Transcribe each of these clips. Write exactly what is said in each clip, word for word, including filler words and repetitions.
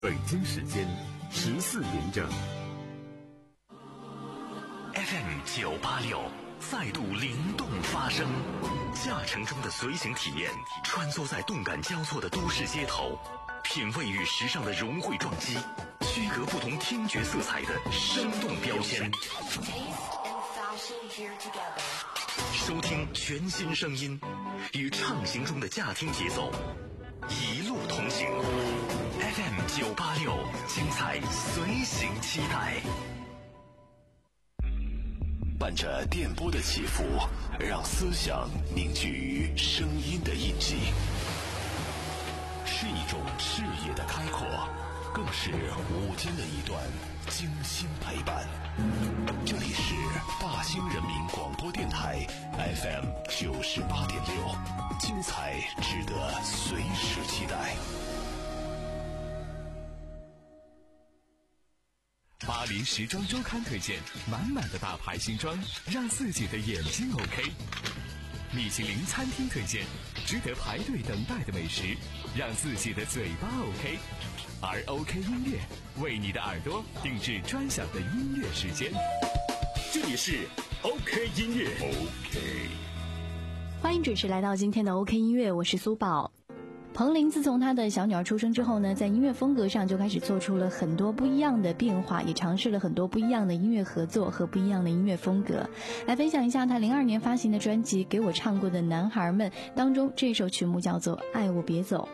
北京时间十四点整。 F M 九八六再度灵动发声，驾乘中的随行体验，穿梭在动感交错的都市街头，品味与时尚的融汇撞击，区隔不同听觉色彩的生动标签。收听全新声音，与畅行中的驾听节奏，一路同行。F M 九八六，精彩随行期待。 伴着电波的起伏，让思想凝聚于声音的印记，是一种视野的开阔，更是午间的一段精心陪伴。这里是大兴人民广播电台 F M 九十八点六，精彩值得随时期待。 巴黎时装周刊推荐满满的大牌新装，让自己的眼睛 OK。米其林餐厅推荐值得排队等待的美食，让自己的嘴巴 OK。而 OK 音乐为你的耳朵定制专享的音乐时间。这里是 OK 音乐 OK。 欢迎准时来到今天的 OK 音乐，我是苏宝。彭羚自从她的小女儿出生之后呢，在音乐风格上就开始做出了很多不一样的变化，也尝试了很多不一样的音乐合作和不一样的音乐风格。来分享一下她零二年发行的专辑《给我唱过的男孩们》当中，这首曲目叫做《爱我别走》。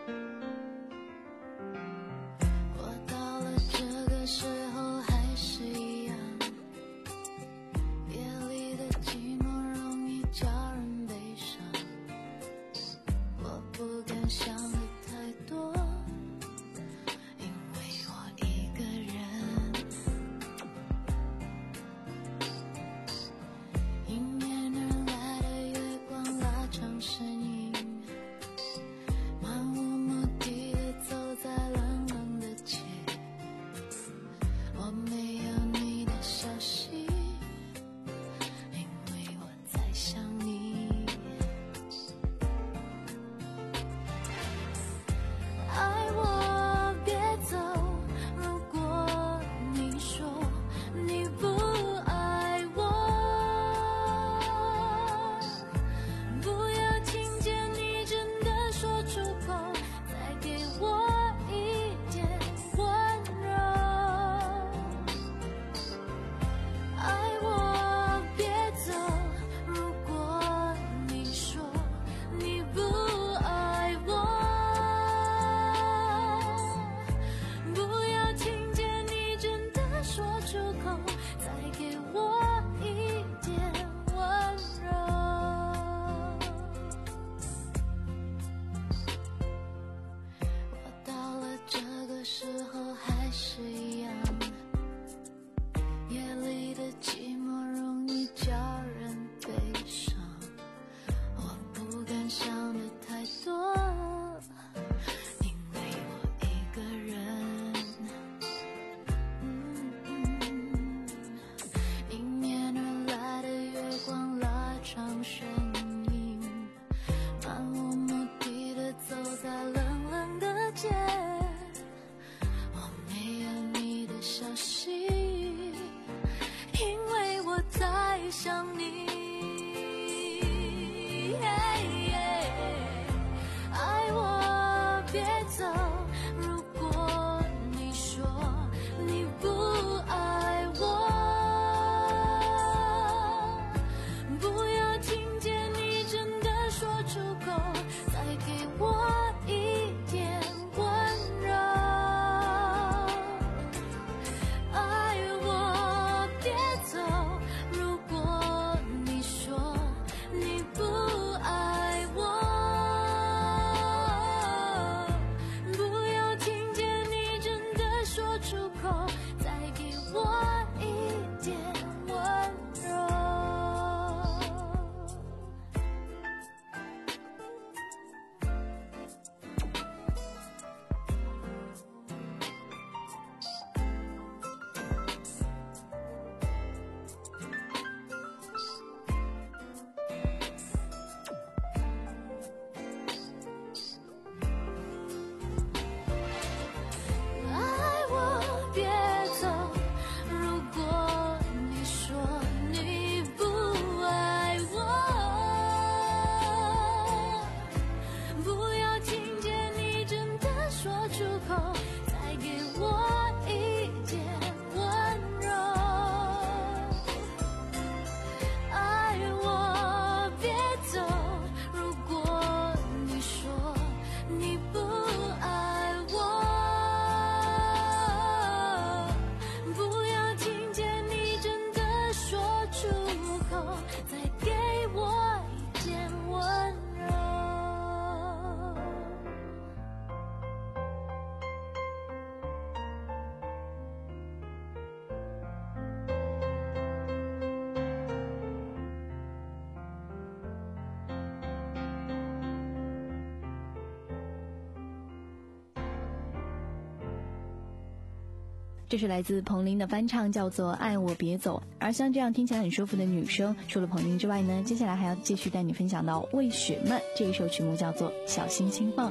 这是来自彭羚的翻唱，叫做《爱我别走》。而像这样听起来很舒服的女声，除了彭羚之外呢，接下来还要继续带你分享到魏雪漫，这一首曲目叫做《小心轻放》。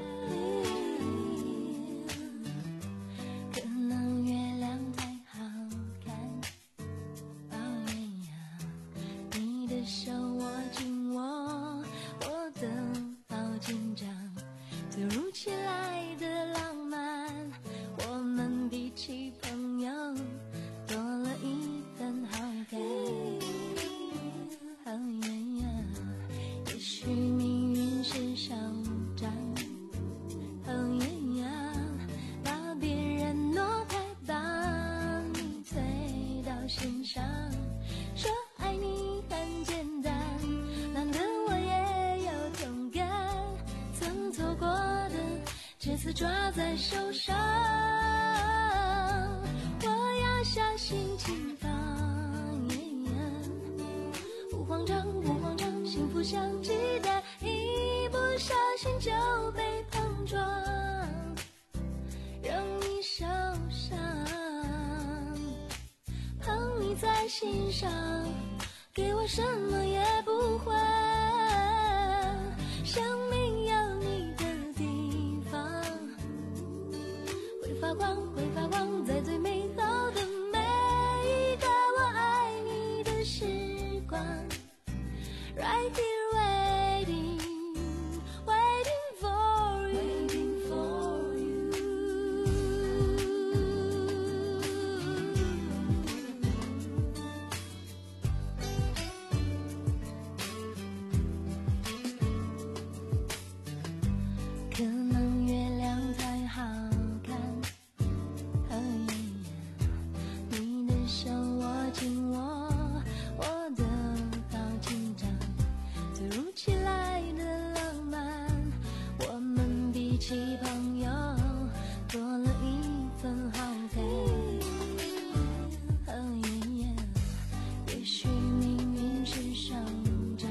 抓在手上，我要小心轻放，不慌张不慌张，幸福像鸡蛋，一不小心就被碰撞，让你受伤。捧你在心上，给我什么也不会，生命有你的地方会发光，会发光，在最美好的每一个我爱你的时光。 Right here waiting waiting for you waiting for you 可能月亮太好看，你的手握紧我，我的好紧张，突如其来的浪漫，我们比起朋友多了一份好感。也许命运是上涨，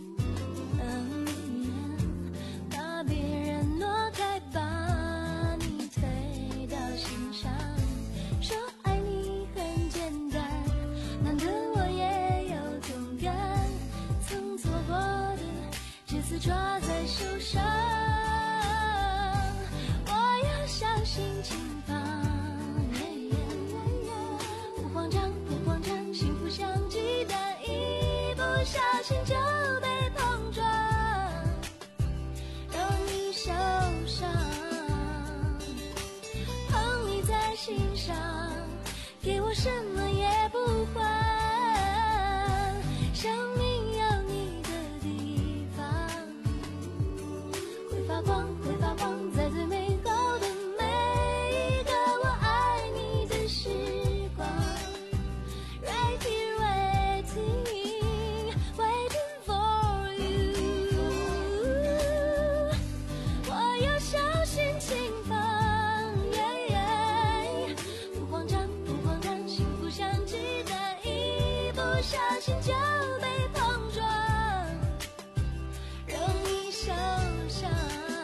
把别人挪开，把你推到心上，说爱你很简单，难得我也有同感，曾错过的这次抓在手上，我要小心轻放，不慌张不慌张，幸福像鸡蛋，一不小心就被碰撞，让你受伤，捧你在心上，给我什么也不换，生命有你的地方会发光，会发光，在最美好的每一个我爱你的时光。 Right here waiting waiting for you 我要小心轻放，不慌张不慌张，幸福像鸡蛋，一不小心就被碰撞，让你受伤，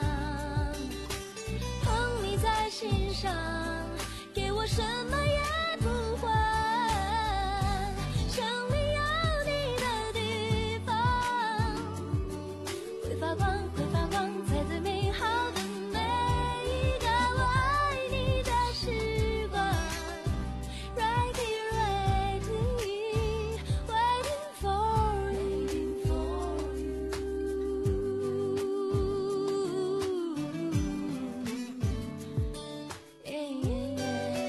捧你在心上，给我什么也不换，生命有你的地方会发光，会发光，在最美好的每一个我爱你的时光。Right here waiting waiting for you yeah, yeah,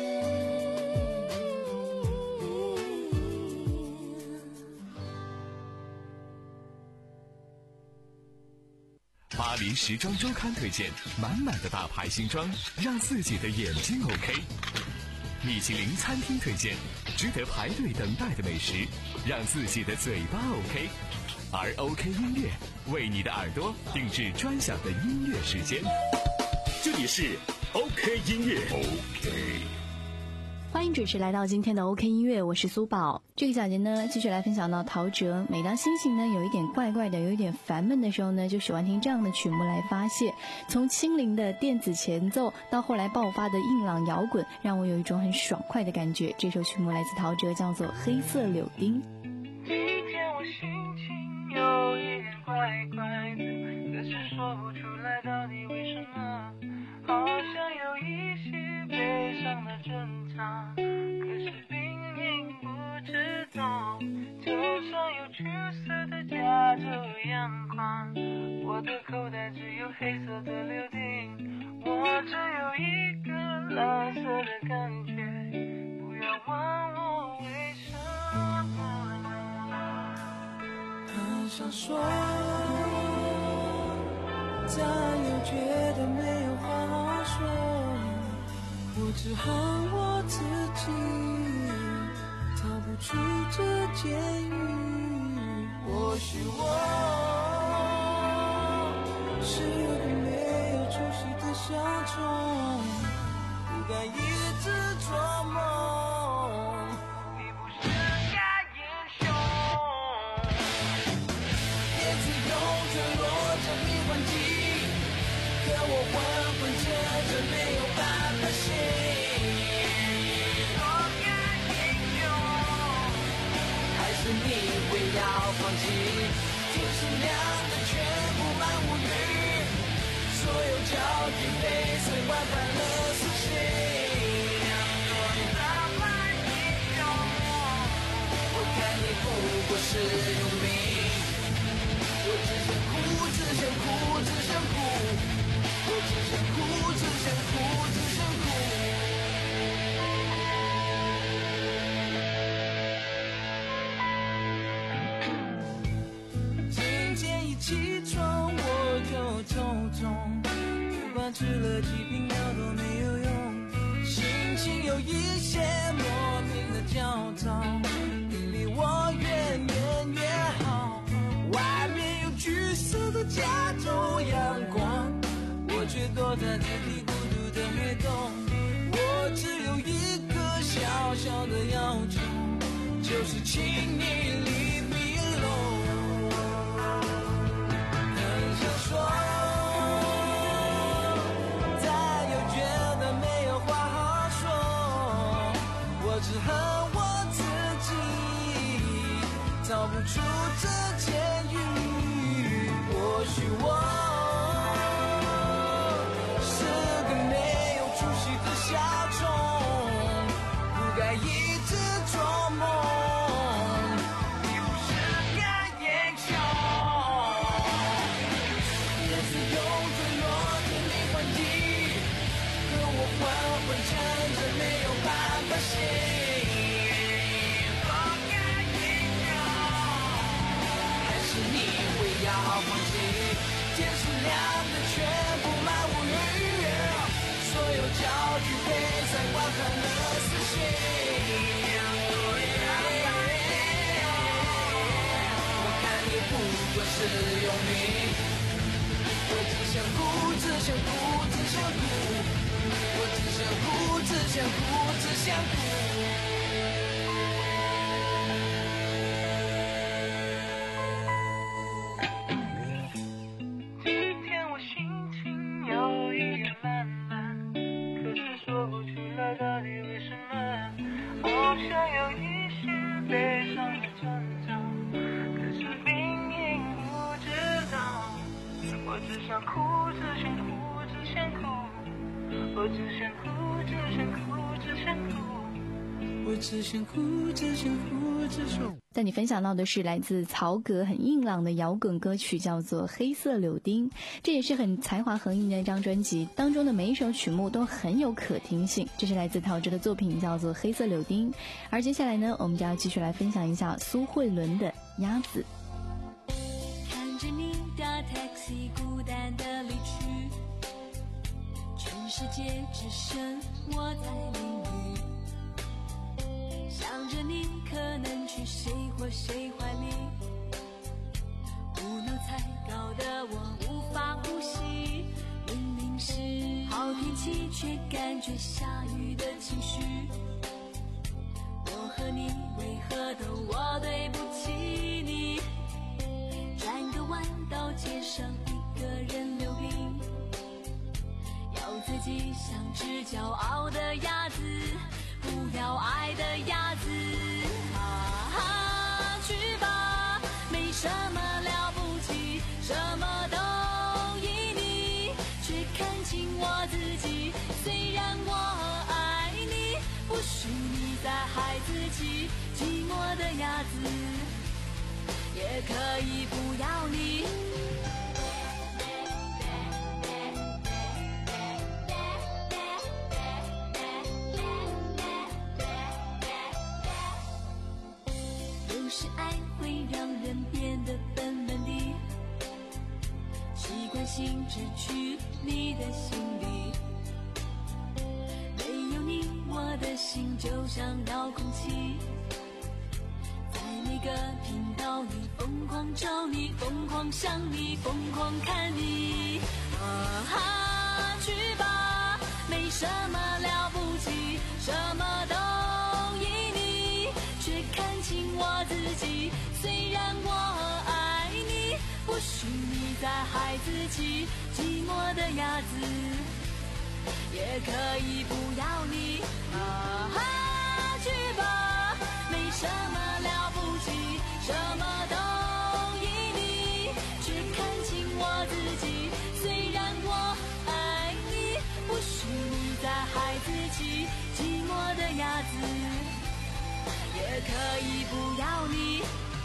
yeah. 巴黎时装周刊推荐满满的大牌新装，让自己的眼睛 OK。米其林餐厅推荐值得排队等待的美食，让自己的嘴巴 OK。而 OK 音乐为你的耳朵定制专享的音乐时间。 这里是 OK 音乐。OK。 欢迎迎准时来到今天的 OK 音乐，我是苏宝。这个小节呢，继续来分享到陶喆。每当心情呢有一点怪怪的，有一点烦闷的时候呢，就喜欢听这样的曲目来发泄。从轻灵的电子前奏到后来爆发的硬朗摇滚，让我有一种很爽快的感觉。这首曲目来自陶喆，叫做《黑色柳丁》。 今天我心情有一点怪怪的，可是说不出来到底为什么，好像有一些悲伤的征兆，可是并并不知道。头上有橘色的加州阳光，我的口袋只有黑色的柳丁，我只有一个蓝色的感觉，不要问我为什么。很想说，但又觉得没有话好说，我只恨我自己逃不出这监狱。或许我是个没有出息的小虫，不该一直做梦，你不是该英雄。叶子用坠落着迷幻剂，可我昏昏沉沉没有办法醒。我该英雄，还是你会要放弃？天是亮的，却布满乌云，所有焦点被摧毁，快乐死心。我看你不过是用命，我只想哭，只想哭，只想哭，我只想哭，只想哭，只想哭。今天一起床我就头痛，不管吃了几瓶药都没有用，心情有一些莫名的焦躁，你离我越远越好，外面有橘色的加州阳光，我却躲在自己孤独的黑洞，我只有一个小小的要求，就是请你 leave me alone。 很想说，但又觉得没有话好说，我只恨我自己逃不出这监狱。或许我是个没有出息的小虫，不该一直做梦，你不是该英雄。叶子用坠落的迷幻剂，可我昏昏沉沉没有办法醒。我该英雄，还是你会要放弃？天是亮的，却布满乌云，所有焦距被三观判了死刑。我看你不过是用命，我只想哭，只想哭，只想哭，我只想哭，只想哭，只想哭。今天我心情有一点懒懒，可是说不出来到底为什么，好像有一些悲伤的征兆，可是明明不知道。我只想哭，只想哭，只想哭，我只想哭，只想哭，只想哭，我只想哭，只想哭，只想哭。 带你分享到的是来自曹格很硬朗的摇滚歌曲，叫做《黑色柳丁》。这也是很才华横溢的一张专辑，当中的每一首曲目都很有可听性。这是来自陶喆的作品，叫做《黑色柳丁》。而接下来呢，我们就要继续来分享一下苏慧伦的《鸭子》。 看着你搭 taxi 孤单的离去，全世界只剩我在淋雨，想着你可能去谁或谁怀里，无脑才搞得我无法呼吸，明明是好天气却感觉下雨的情绪， 你，为何都我对不起你？转个弯到街上，一个人流离，要自己像只骄傲的鸭子，不要爱的鸭子。啊，去吧，没什么了不起，什么都依你，却看清我自己。虽然我爱你，不许你再害自己，寂寞的鸭子也可以不要你。有时爱会让人变得笨笨的，习惯性只去你的心里，没有你我的心就像遥控器，在每个频道里疯狂找你，疯狂想你，疯狂看你。啊，去吧，没什么了不起，什么都依你，却看清我自己。虽然我爱你，不许你再害自己，寂寞的鸭子也可以不要你。啊，去吧，没什么了不起，什么都依你，却看清我自己。虽然我爱你，不许你再害自己，寂寞的鸭子也可以不要你。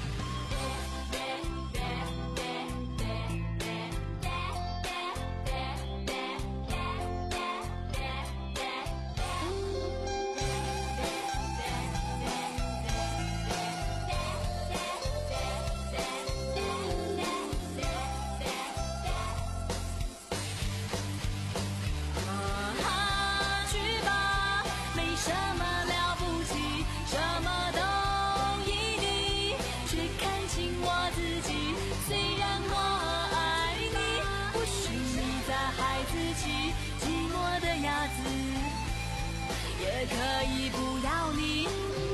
也可以不要你。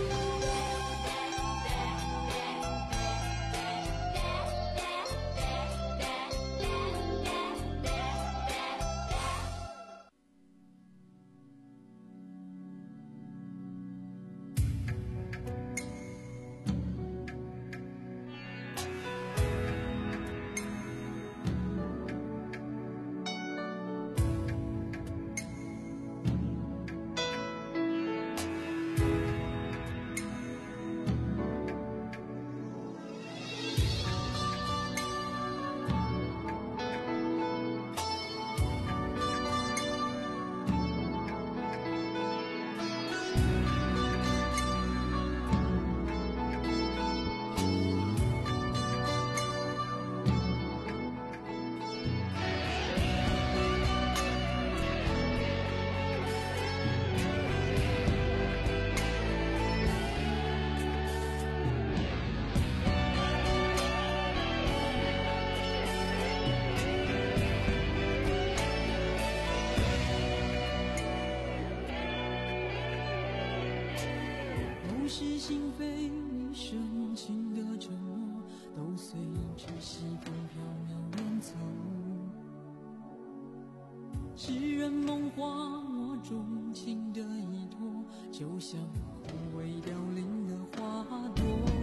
诗人梦话，我钟情的依托，就像枯萎凋零的花朵。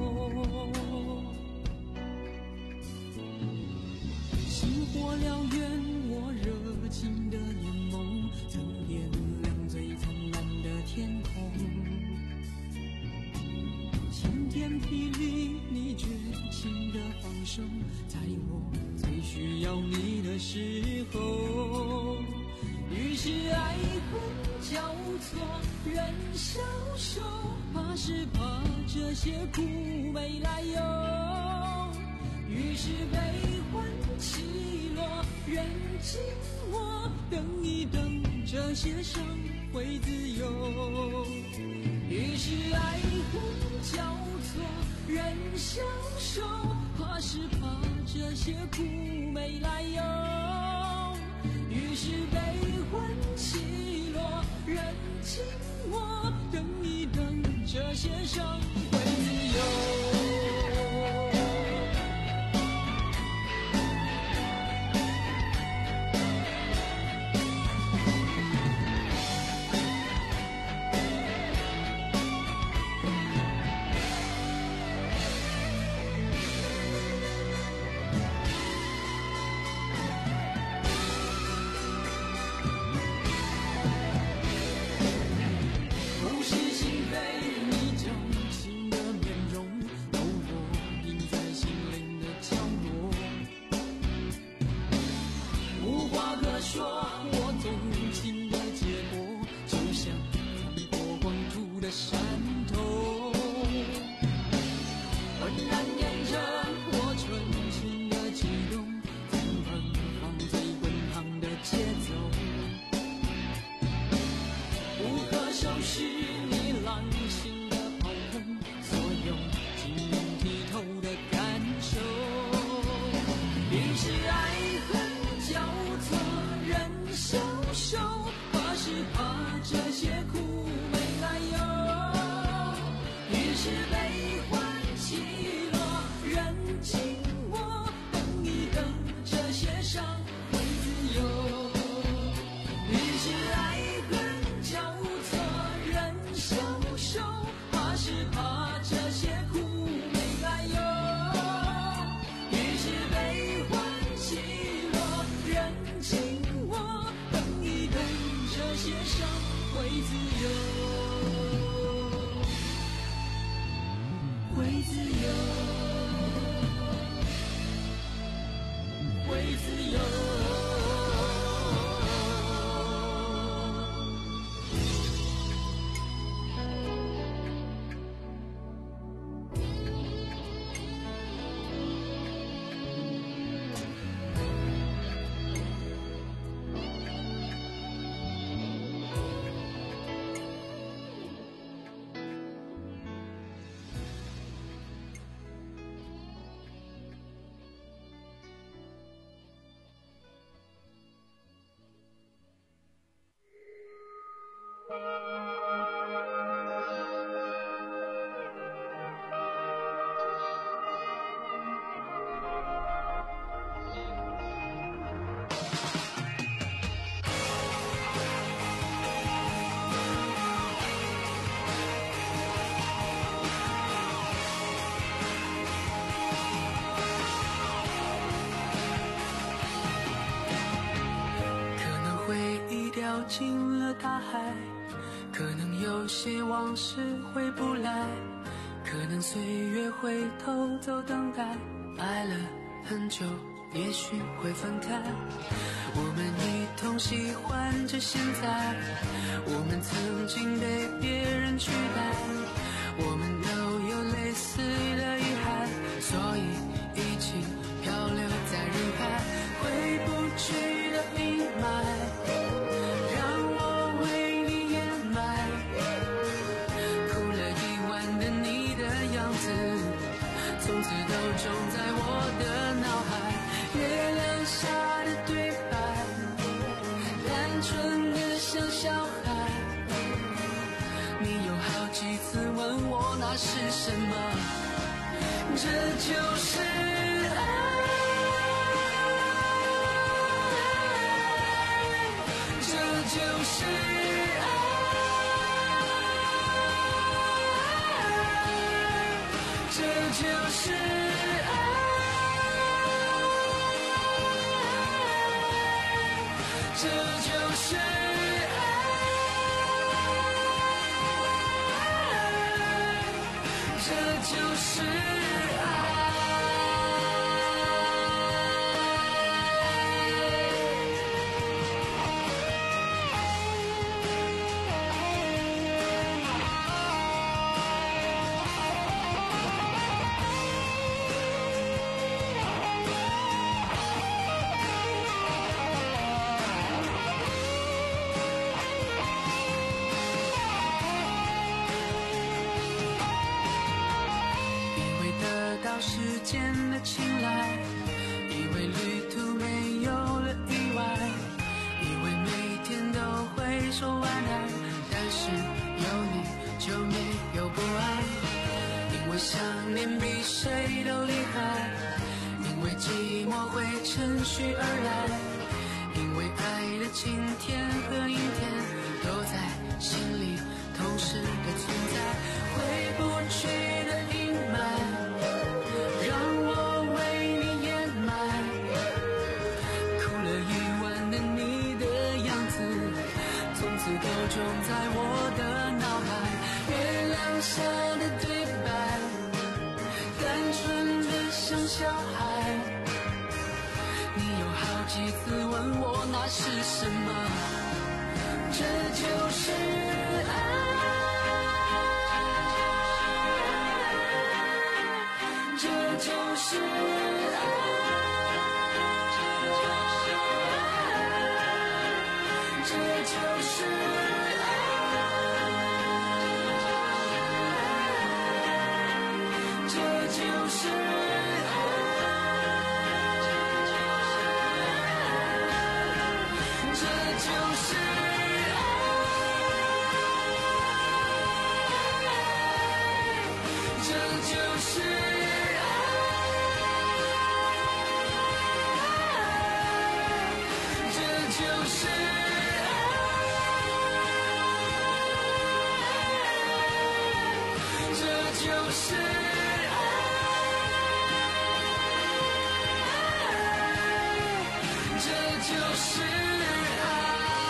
星火燎原，我热情的眼眸，曾点亮最灿烂的天空。晴天霹雳，你绝情的放手，在我最需要你的时候。于是爱恨交错，人消瘦，怕是怕这些苦没来由。于是悲欢起落，人静我等一等，这些伤会自由。于是爱恨交错，人消瘦，怕是怕这些苦没来由。于是悲欢起落，人静我等一等，这些伤的山头，浑然验证我纯情的悸动，在奔放最滚烫的节奏，不可收拾你浪心的炮轰，所有晶莹剔透的感受，于是爱恨交错，人消瘦，怕是怕这些苦没来由，于是悲欢起落，人静我等一等，这些伤会自由，于是爱恨交错，人消瘦，怕是怕这些苦没来由，于是悲欢起落，人静我等一等，这些伤会自由，会自由，会自由。掉进了大海，可能有些往事回不来，可能岁月会偷走等待，爱了很久也许会分开，我们一同喜欢着现在，我们曾经被别人取代，我们都有类似的遗憾，所以一起漂流在人海，回不去的阴霾从此都种在我的脑海，月亮下的对白，单纯的像小孩。你有好几次问我那是什么，这就是爱，这就是爱。这就是爱，这就是爱，这就是爱。时间的青睐，以为旅途没有了意外，以为每天都会说晚安，但是有你就没有不安，因为想念比谁都厉害，因为寂寞会趁虚而来，因为爱的晴天和阴天都在心里同时的存在，回不去的阴霾都种在我的脑海，月亮下的对白，单纯的像小孩。你有好几次问我那是什么，这就是爱。 就是爱，这就是爱，这就是爱，这就是爱，这就是爱，这就是爱，这就是爱，这就是爱。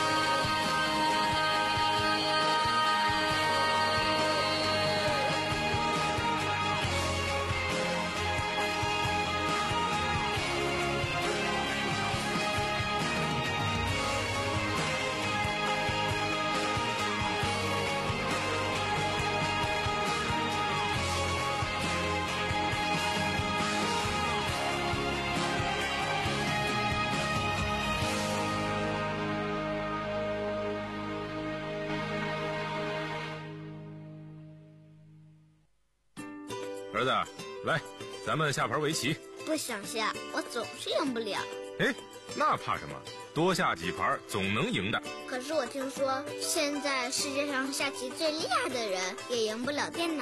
儿子，来，咱们下盘围棋。 不想下，我总是赢不了。 哎，那怕什么？多下几盘总能赢的。 可是我听说，现在世界上下棋最厉害的人也赢不了电脑。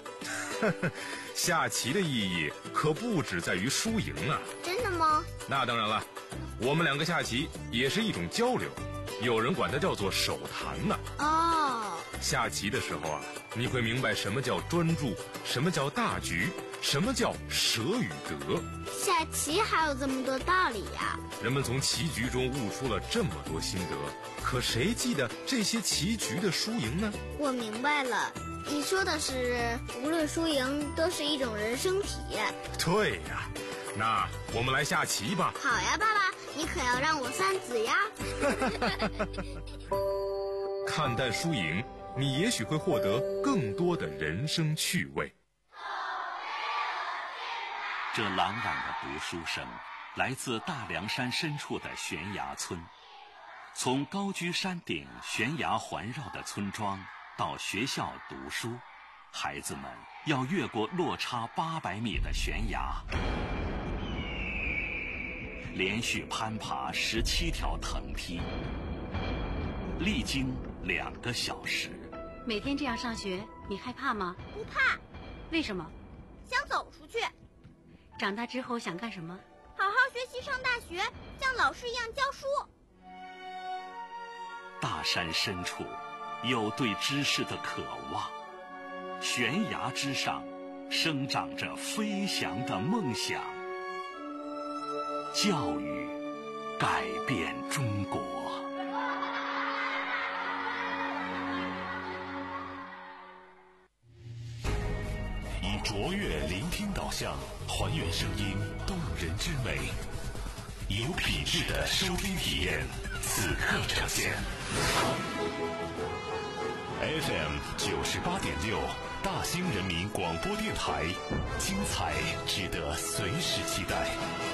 下棋的意义可不只在于输赢啊。 真的吗？ 那当然了，我们两个下棋也是一种交流，有人管它叫做手谈呢、 哦， 下棋的时候啊，你会明白什么叫专注，什么叫大局，什么叫舍与得。 下棋还有这么多道理呀、 人们从棋局中悟出了这么多心得，可谁记得这些棋局的输赢呢？ 我明白了，你说的是无论输赢都是一种人生体验。 对呀，那我们来下棋吧。 好呀，爸爸，你可要让我三子呀。 看淡输赢，你也许会获得更多的人生趣味。 这朗朗的读书声来自大凉山深处的悬崖村。从高居山顶悬崖环绕的村庄到学校读书，孩子们要越过落差八百米的悬崖，连续攀爬十七条藤梯，历经两个小时。 每天这样上学，你害怕吗？ 不怕。 为什么？ 想走出去。 长大之后想干什么？ 好好学习，上大学，像老师一样教书。 大山深处有对知识的渴望，悬崖之上生长着飞翔的梦想。教育改变中国。 以卓越聆听导向，还原声音动人之美，有品质的收听体验，此刻呈现。F M 九十八点六，大兴人民广播电台，精彩值得随时期待。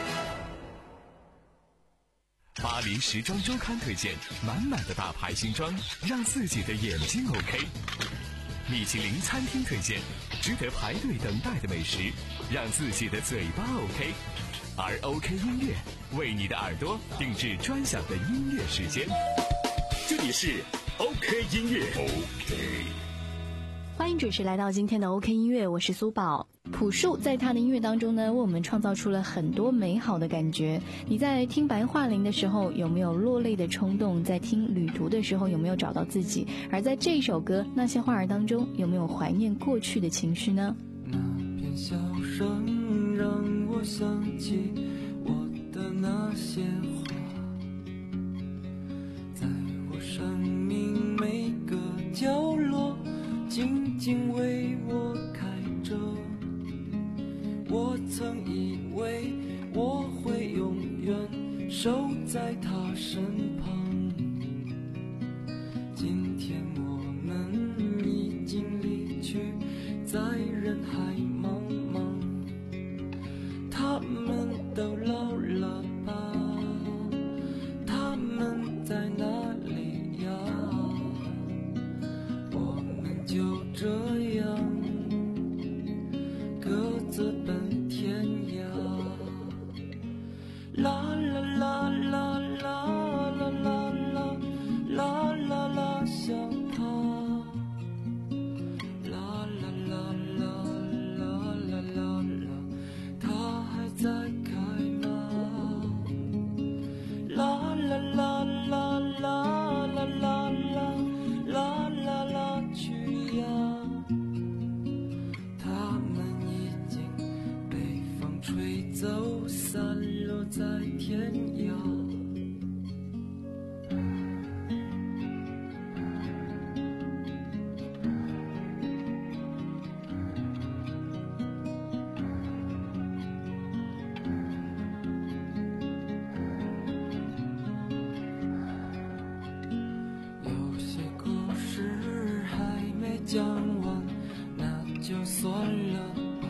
巴黎时装周刊推荐，满满的大牌新装，让自己的眼睛 OK。米其林餐厅推荐，值得排队等待的美食，让自己的嘴巴 OK。而 OK 音乐为你的耳朵定制专享的音乐时间。这里是 OK 音乐 OK。 欢迎准时来到今天的 OK 音乐，我是苏宝。朴树在他的音乐当中呢，为我们创造出了很多美好的感觉。你在听白桦林的时候有没有落泪的冲动？在听旅途的时候有没有找到自己？而在这一首歌《那些花儿》当中，有没有怀念过去的情绪呢？ 那片笑声让我想起我的那些花，在我生命每个角落静静为我开着。我曾以为我会永远守在他身旁，今天我们已经离去，在人海茫茫。 这样各自奔天涯。啦啦啦啦啦啦啦啦啦啦啦，想他。啦啦啦啦啦啦啦啦，他还在开吗？啦啦啦啦啦啦啦啦啦啦啦，去呀！他们已经被风吹走，散落在天涯。有些故事还没讲完，那就算了吧。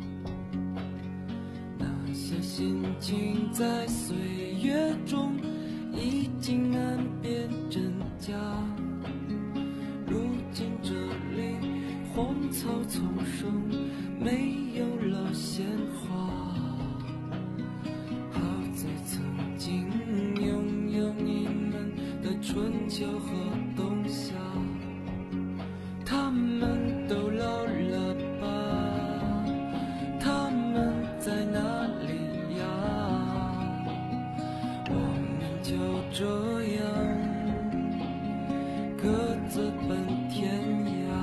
那些心情在岁月中已经难辨真假。如今这里荒草丛生，没有了鲜花。好在曾经拥有你们的春秋和冬夏，他们都老了吧？他们在哪里呀？我们就这样各自奔天涯。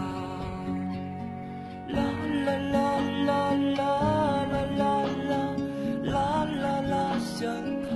啦啦啦啦啦啦啦啦啦啦啦，想他。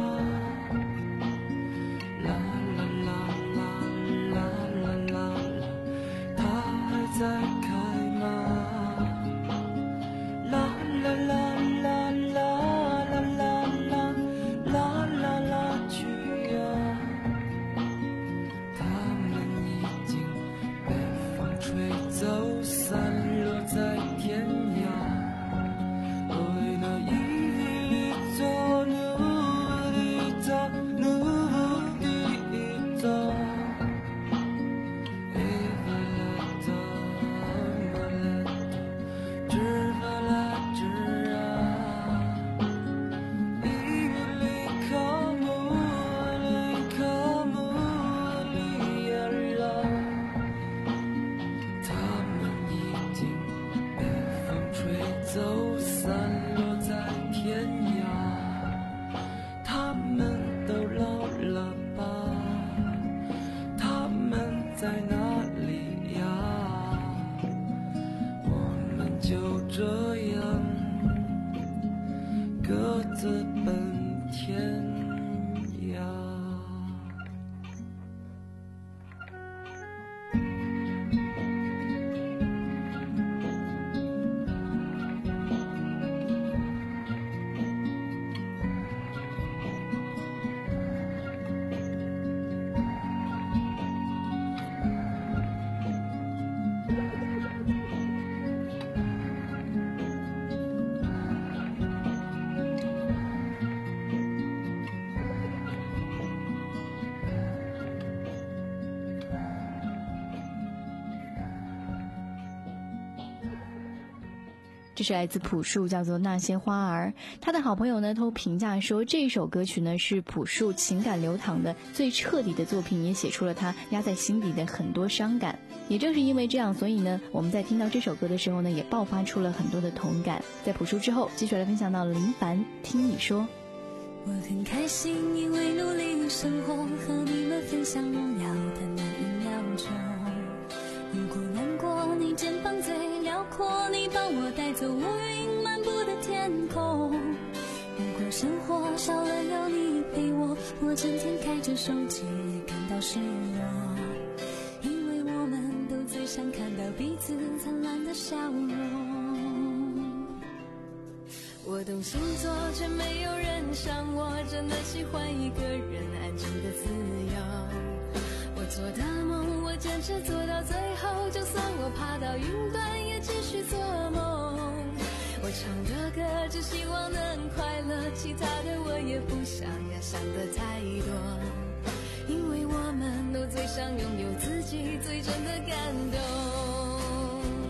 啦啦啦啦啦啦啦啦，他还在开吗？啦啦啦啦啦啦啦啦啦啦啦，去呀！他们已经被风吹走，散落在天涯。为了一里走，努力走，努力走。走，散落在天涯。他们都老了吧？他们在哪里呀？我们就这样各自奔天涯。 这是来自朴树，叫做《那些花儿》。他的好朋友呢都评价说，这首歌曲呢是朴树情感流淌的最彻底的作品，也写出了他压在心底的很多伤感。也正是因为这样，所以呢我们在听到这首歌的时候呢，也爆发出了很多的同感。在朴树之后，继续来分享到林凡，听你说。 我很开心，因为努力生活，和你们分享荣耀的那一秒钟。如果难过，你肩膀最辽阔，你帮我带走乌云漫布的天空。如果生活少了有你陪我，我整天开着手机也感到失落，因为我们都最想看到彼此灿烂的笑容。我懂星座，却没有人像我，真的喜欢一个人安静的自由。我做的梦，我坚持做到最后，就算我爬到云端，也继续做梦。我唱的歌，只希望能快乐，其他的我也不想要想的太多，因为我们都最想拥有自己最真的感动。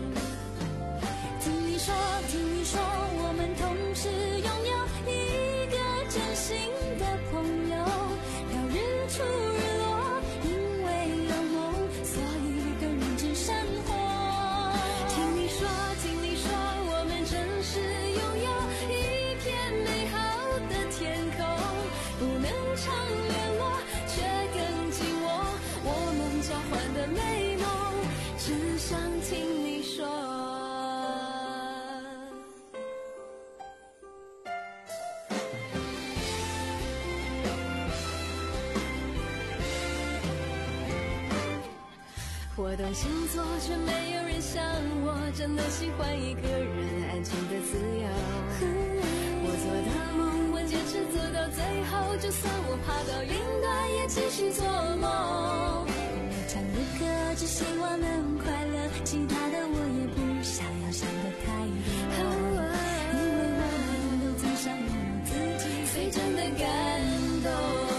我懂星座，却没有人像我真的喜欢一个人安静的自由。我做的梦，我坚持做到最后，就算我爬到云端，也继续做梦。我唱的歌，只希望能快乐，其他的我也不想要想的太多。因为我们都曾想拥有自己最真的感动。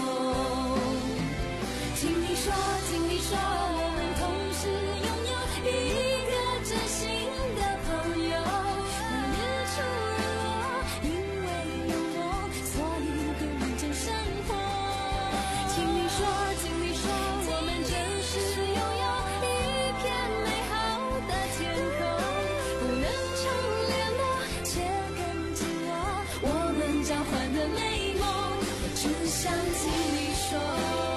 听你说，听你说，我们同时拥有一个真心的朋友。那日出日落，因为有梦，所以个人真生活。听你说，听你说，我们真是拥有一片美好的天空，不能常联络，却更紧握我们交换的美梦。我只想听你说。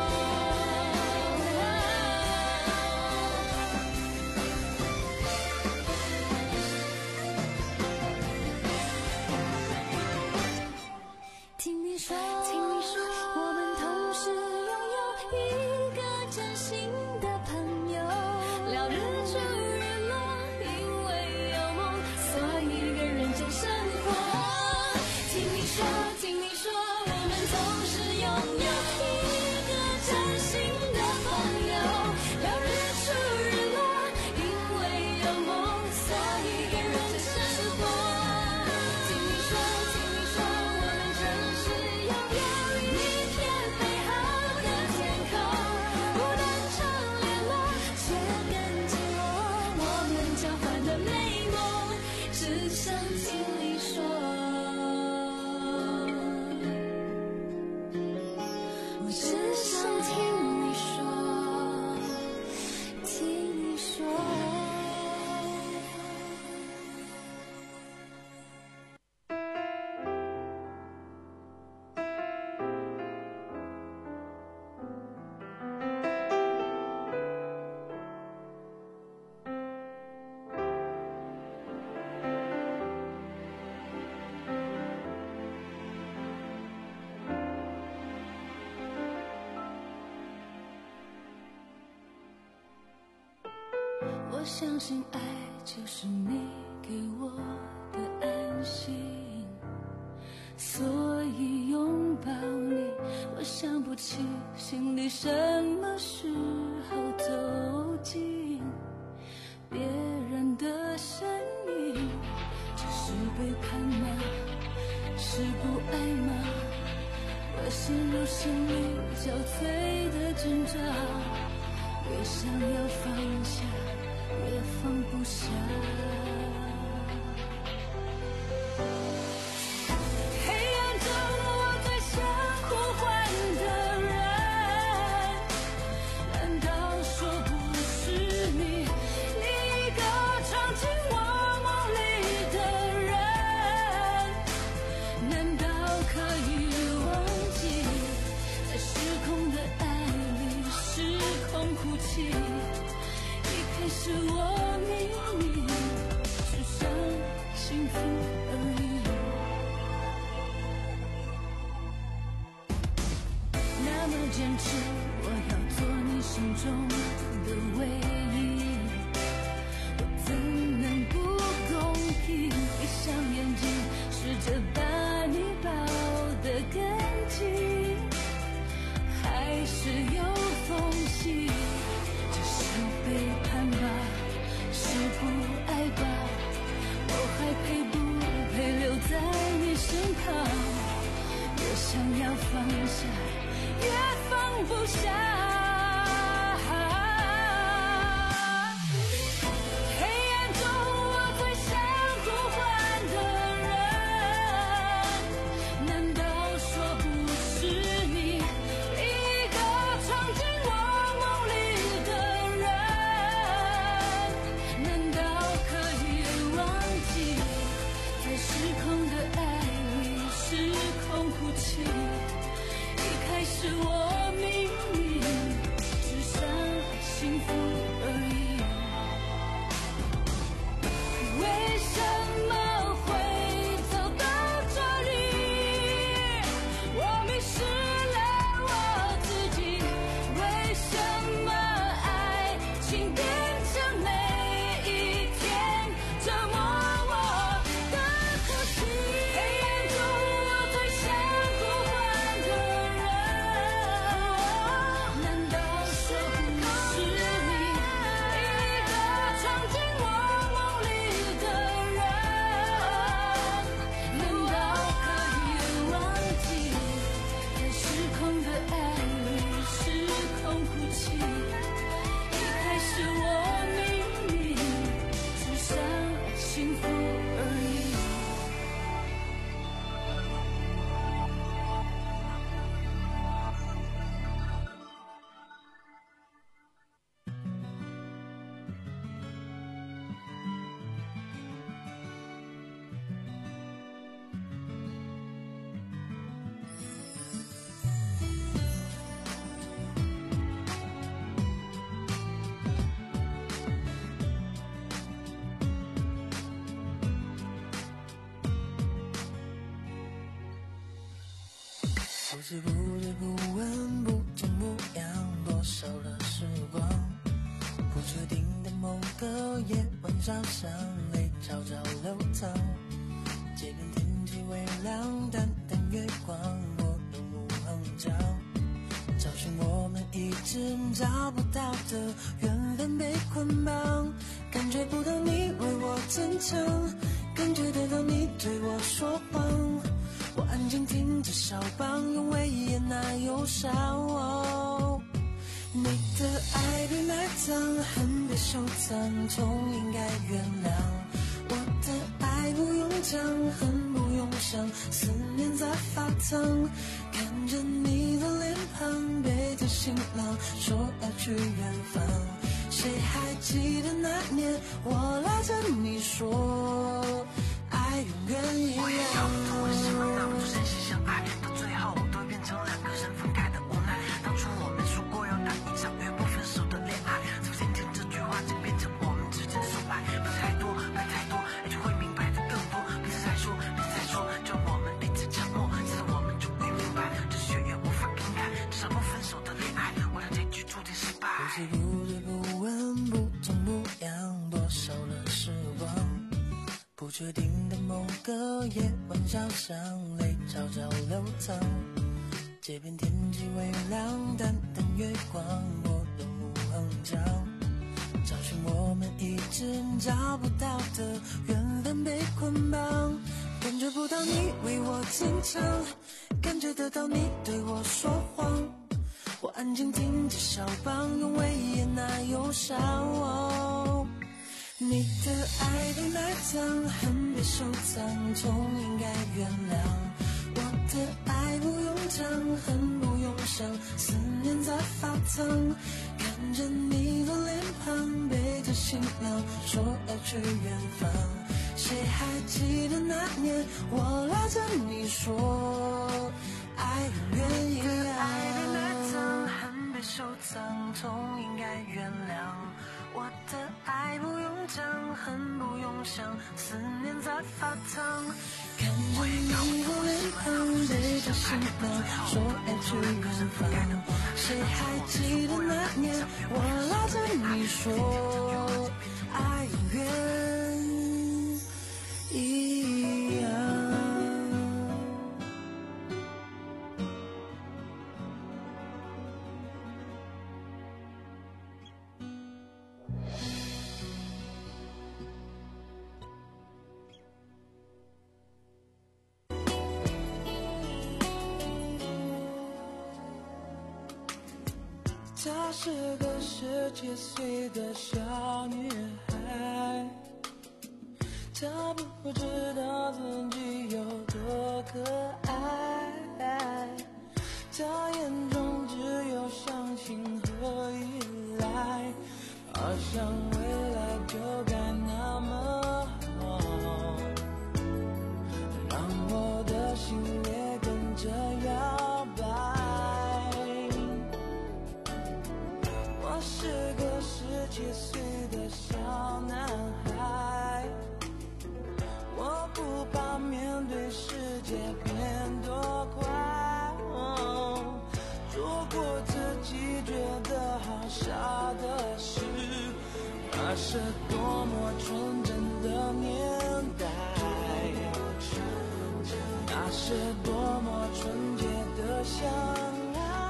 听你说，听你说，我们同时拥有一个真心的朋友，聊日出日落，因为有梦，所以更认真生活。听你说，听你说，我们同时拥有一个真心的朋友，聊日出日落，因为有梦，所以更认真生活。听你说，听你说，我们真是拥有一片美好的天空，不能常联络，却更紧握我们交换的美梦。只想听你说，我只想听你说，听你说。我相信爱就是你给我的安心，所以拥抱你，我想不起心里什么时候走进别人的声音。只是背叛吗？是不爱吗？我陷入心力交瘁的挣扎，越想要放下，越放不下。黑暗中我最想呼唤的人，难道说不是你？你一个闯进我梦里的人，难道可以忘记，在失控的爱里失控哭泣？是我秘密，只想幸福而已。那么坚持，我要做你心中的唯一。我怎能不公平？闭上眼睛，试着把你抱得更紧，还是有缝隙。背叛吧，是不爱吧，我还配不配留在你身旁？越想要放下，越放不下。黑暗中我最想呼唤的人，难道说不是你？一个闯进我梦里的失控的爱里失控哭泣，一开始我秘密， 是不知不问不痛不痒，多少的时光，不确定的某个夜晚小巷里悄悄流淌，街边天气微凉，淡淡月光，我的路横江，找寻我们一直找不到的缘分被捆绑，感觉不到你为我坚强，感觉得到你对我说谎，我安静听着肖邦，用威严那忧伤。哦，你的爱被埋葬，恨被收藏，痛应该原谅。我的爱不用讲，恨不用想，思念在发烫。看着你的脸庞，背着行囊，说要去远方。谁还记得那年，我拉着你说，爱永远一样。我也搞不懂为什么那么多人心相爱，到最后都变成两个人分开的无奈。当初我们说过要谈一场永不分手的恋爱，从今天这句话就变成我们之间的受爱。不太多，不太多，爱就会明白的更多。彼此再说，彼此再说，就我们彼此沉默，直到我们终于明白，这血缘无法更改，这场不分手的恋爱，我俩结局注定失败。不是不知不问，不痛不痒，多少的时光。不确定的某个夜晚小巷里悄悄流淌，街边天气微凉，淡淡月光，我的路横江，找寻我们一直找不到的缘分被捆绑，感觉不到你为我坚强，感觉得到你对我说谎，我安静听着肖邦，用威严那忧伤。哦，你的爱被埋葬，恨被收藏，痛应该原谅。我的爱不用讲，恨不用想，思念在发烫。看着你的脸庞，背着行囊，说要去远方。谁还记得那年，我拉着你说，爱永远一样。爱被埋葬，恨被收藏，痛应该原谅。我的爱不用讲，恨不用想，思念在发烫。看着你的脸庞，背着行囊，说要去远方。谁还记得那年，我拉着你说，爱永远一样。她是个十七岁的小女孩，她不知道自己有多可爱，她眼中只有相信和依赖，好像未来就该那么好，让我的心也跟着摇摆。我是个十七岁的小男孩，我不怕面对世界变多快，哦，做过自己觉得好傻的事，那是多么纯真的年代，那是多么纯洁的相爱。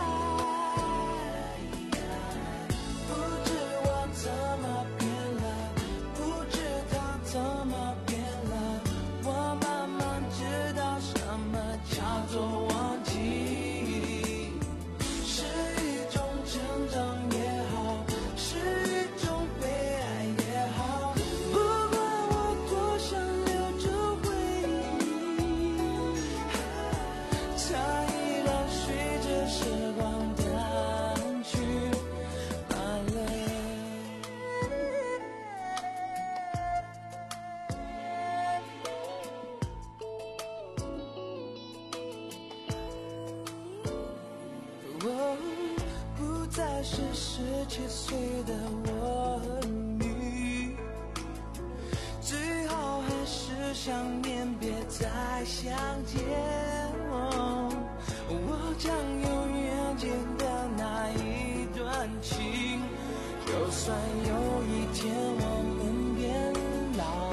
我不再是十七岁的我和你，最好还是想念，别再相见。哦，我将永远间的那一段情，就算有一天我们变老，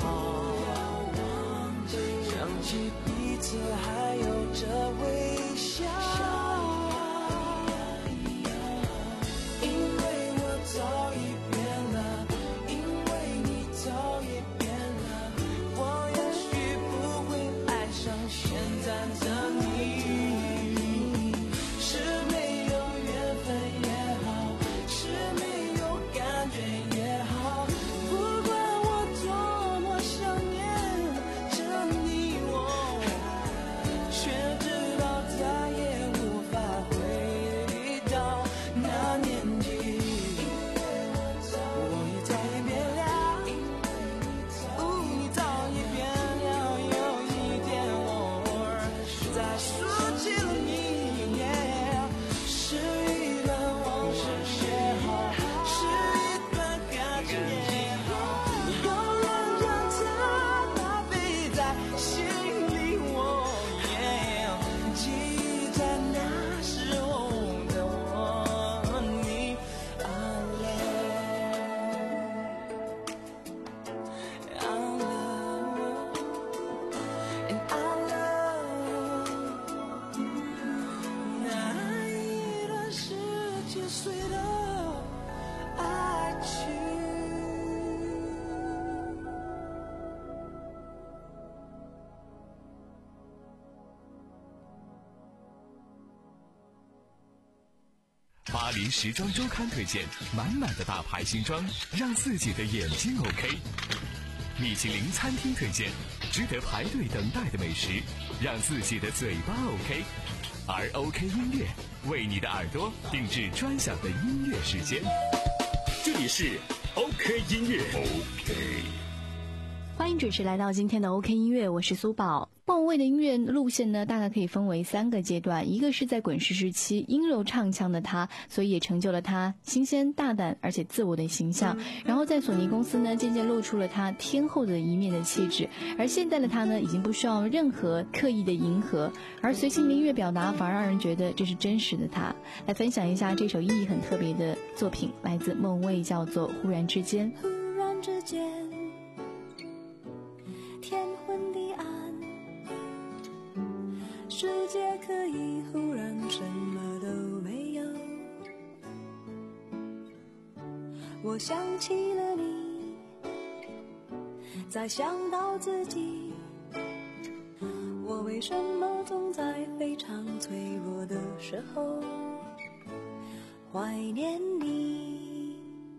想起彼此还有着微笑，因为我早已变了，因为你早已变了，我也许不会爱上现在的你。是没有缘分也好，是没有感觉也好，不管我多么想念着你，我却知道再也无法回到那年纪。我也早已变了，哦，你早已变了，有一天我再说起了你，是一段往事也好，是一段感情也好，永远将它宝贝在心里，我也记在那时候的我，你 I love I love and I love 那一段十几岁的爱情。 巴黎时装周刊推荐满满的大牌新装，让自己的眼睛 OK。米其林餐厅推荐值得排队等待的美食，让自己的嘴巴 OK。而 OK 音乐为你的耳朵定制专享的音乐时间。 这里是 OK 音乐 OK。 欢迎准时来到今天的 OK 音乐，我是苏宝。莫文蔚的音乐路线呢，大概可以分为三个阶段，一个是在滚石时期阴柔唱腔的他，所以也成就了他新鲜大胆而且自我的形象，然后在索尼公司呢，渐渐露出了他天后的一面的气质，而现在的他呢，已经不需要任何刻意的迎合，而随性的音乐表达反而让人觉得这是真实的他。来分享一下这首意义很特别的作品，来自莫文蔚，叫做《忽然之间》。 忽然之间，天昏地暗，世界可以忽然什么都没有。我想起了你，再想到自己，我为什么总在非常脆弱的时候怀念你？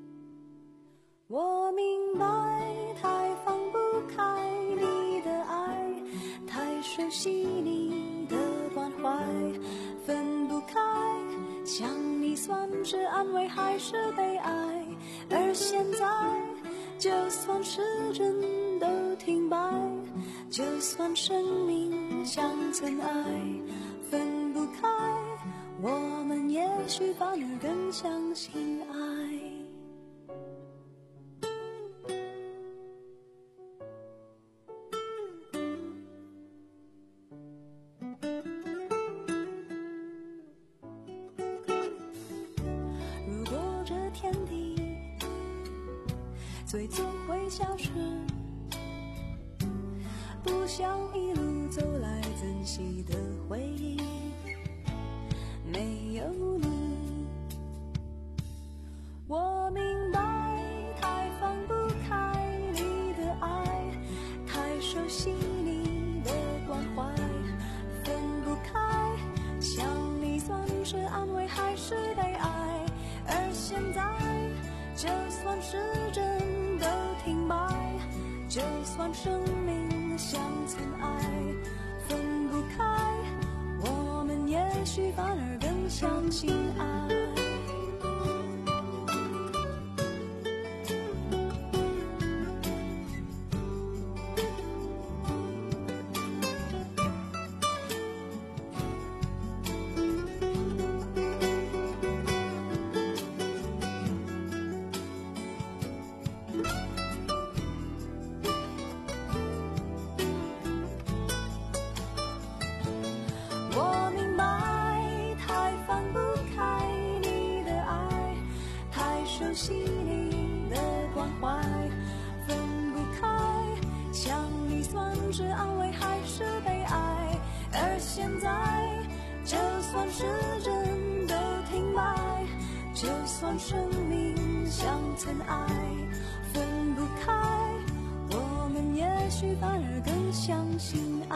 我明白，太放不开你的爱，太熟悉你的关怀，分不开，想你算是安慰还是悲哀？而现在，就算时针都停摆，就算生命像尘埃，分不开，我们也许反而更相信爱。如果这天地最终会消失，不想一路走来珍惜的回忆，没有你，我明白，太放不开你的爱，太熟悉你的关怀，分不开，想你算是安慰还是悲哀？而现在，就算时针都停摆，就算生命像尘埃，分不开，我们也许反而更相信爱。我明白， 让生命像尘埃，分不开，我们也许反而更相信爱。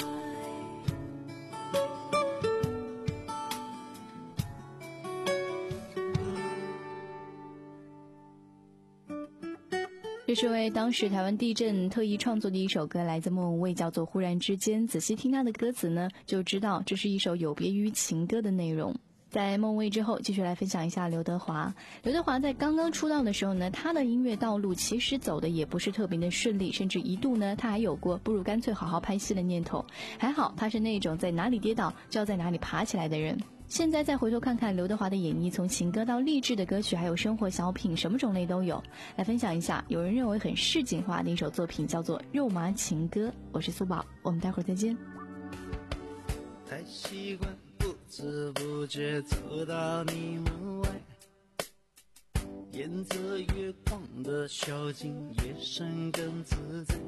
这是为当时台湾地震特意创作的一首歌，来自莫文蔚，叫做《忽然之间》。仔细听它的歌词呢，就知道这是一首有别于情歌的内容。在莫文蔚之后，继续来分享一下刘德华。刘德华在刚刚出道的时候呢，他的音乐道路其实走的也不是特别的顺利，甚至一度呢，他还有过不如干脆好好拍戏的念头。还好他是那种在哪里跌倒就要在哪里爬起来的人。现在再回头看看刘德华的演绎，从情歌到励志的歌曲，还有生活小品，什么种类都有。来分享一下有人认为很市井化的一首作品，叫做《肉麻情歌》。我是苏宝，我们待会儿再见。 太习惯不知不觉走到你门外，沿着月光的小径，夜深更自在，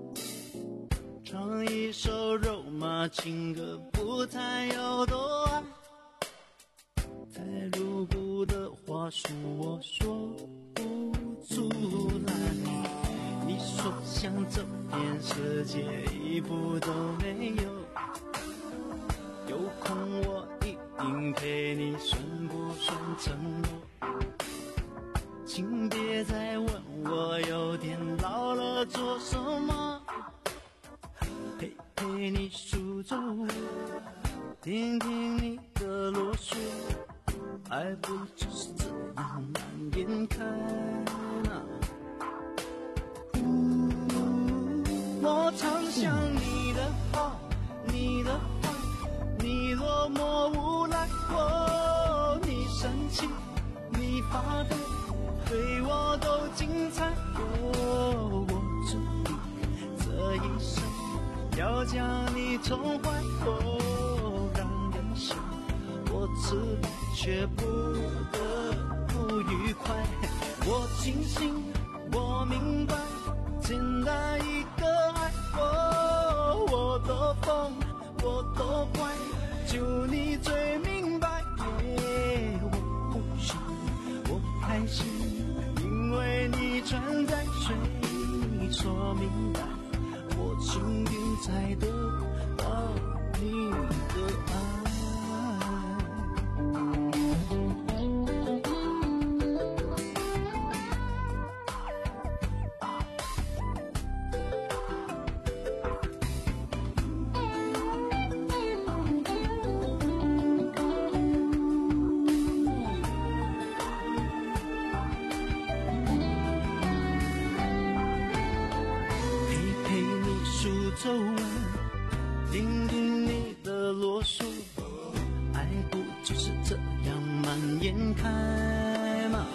唱一首肉麻情歌，不谈有多爱。太露骨的话术我说不出来，你说想走遍世界一步都没有，有空我一定陪你，算不算承诺？请别再问我有点老了做什么，陪陪你数皱，听听你的啰嗦，爱不就是这样蔓延开呢？我常想你的好，你的坏，你落寞无赖，哦，你生气，你发呆，对我都精彩，哦，我注定这一生要将你宠坏，哦，让人想我知道却不得不愉快，我清醒，我明白，简单一个爱，哦，我多疯，我多怪，就你最明白，耶，我不想，我开心，因为你存在，谁说明白，我幸运才得到你的爱。皱纹，听听你的啰嗦，爱不就是这样蔓延开吗？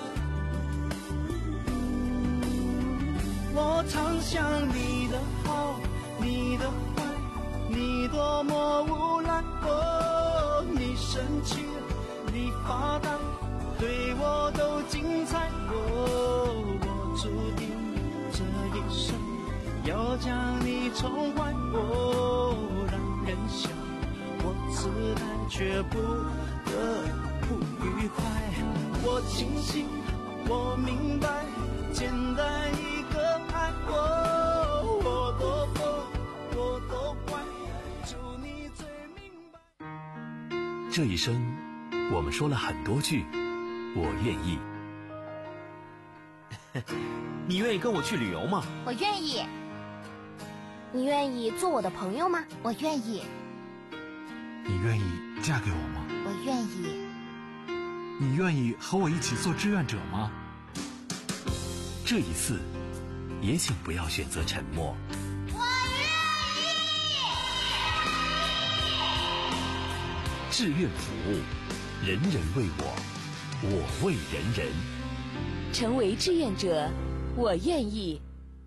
我常想你的好，你的坏，你多么无赖，哦，你生气，你发呆，对我都精彩，哦，我注定这一生要将你宠坏，哦，让人想我自爱却不得不愉快，我清醒，我明白，简单一个爱，哦，我多疯，我多坏，就你最明白。 这一生我们说了很多句我愿意。 你愿意跟我去旅游吗？ 我愿意。你愿意做我的朋友吗？我愿意。 你愿意嫁给我吗？ 我愿意。 你愿意和我一起做志愿者吗？ 这一次也请不要选择沉默。 我愿意。 志愿服务，人人为我，我为人人。 成为志愿者，我愿意。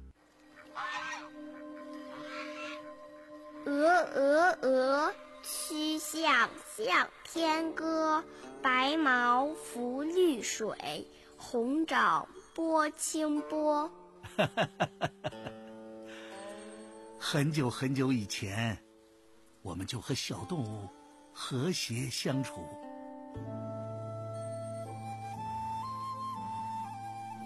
鹅鹅鹅，曲项向天歌，白毛浮绿水，红掌拨清波。 很久很久以前，我们就和小动物和谐相处。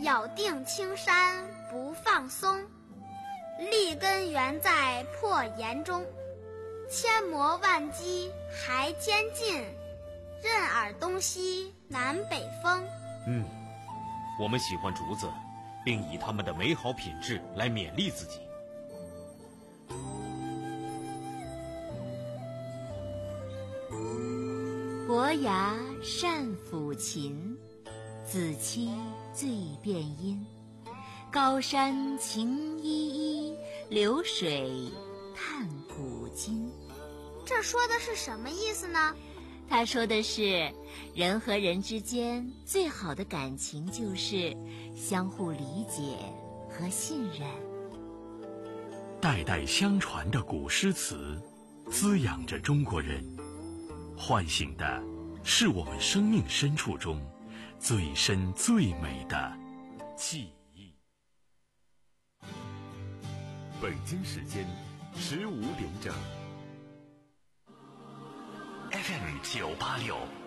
咬定青山不放松，立根原在破岩中，千磨万击还坚劲，任尔东西南北风。 嗯，我们喜欢竹子，并以它们的美好品质来勉励自己。 伯牙善抚琴，子期最辨音。高山晴依依，流水叹古今。 这说的是什么意思呢？ 他说的是，人和人之间最好的感情就是相互理解和信任。 代代相传的古诗词，滋养着中国人，唤醒的是我们生命深处中最深最美的记忆。 北京时间十五点整。F M 九八六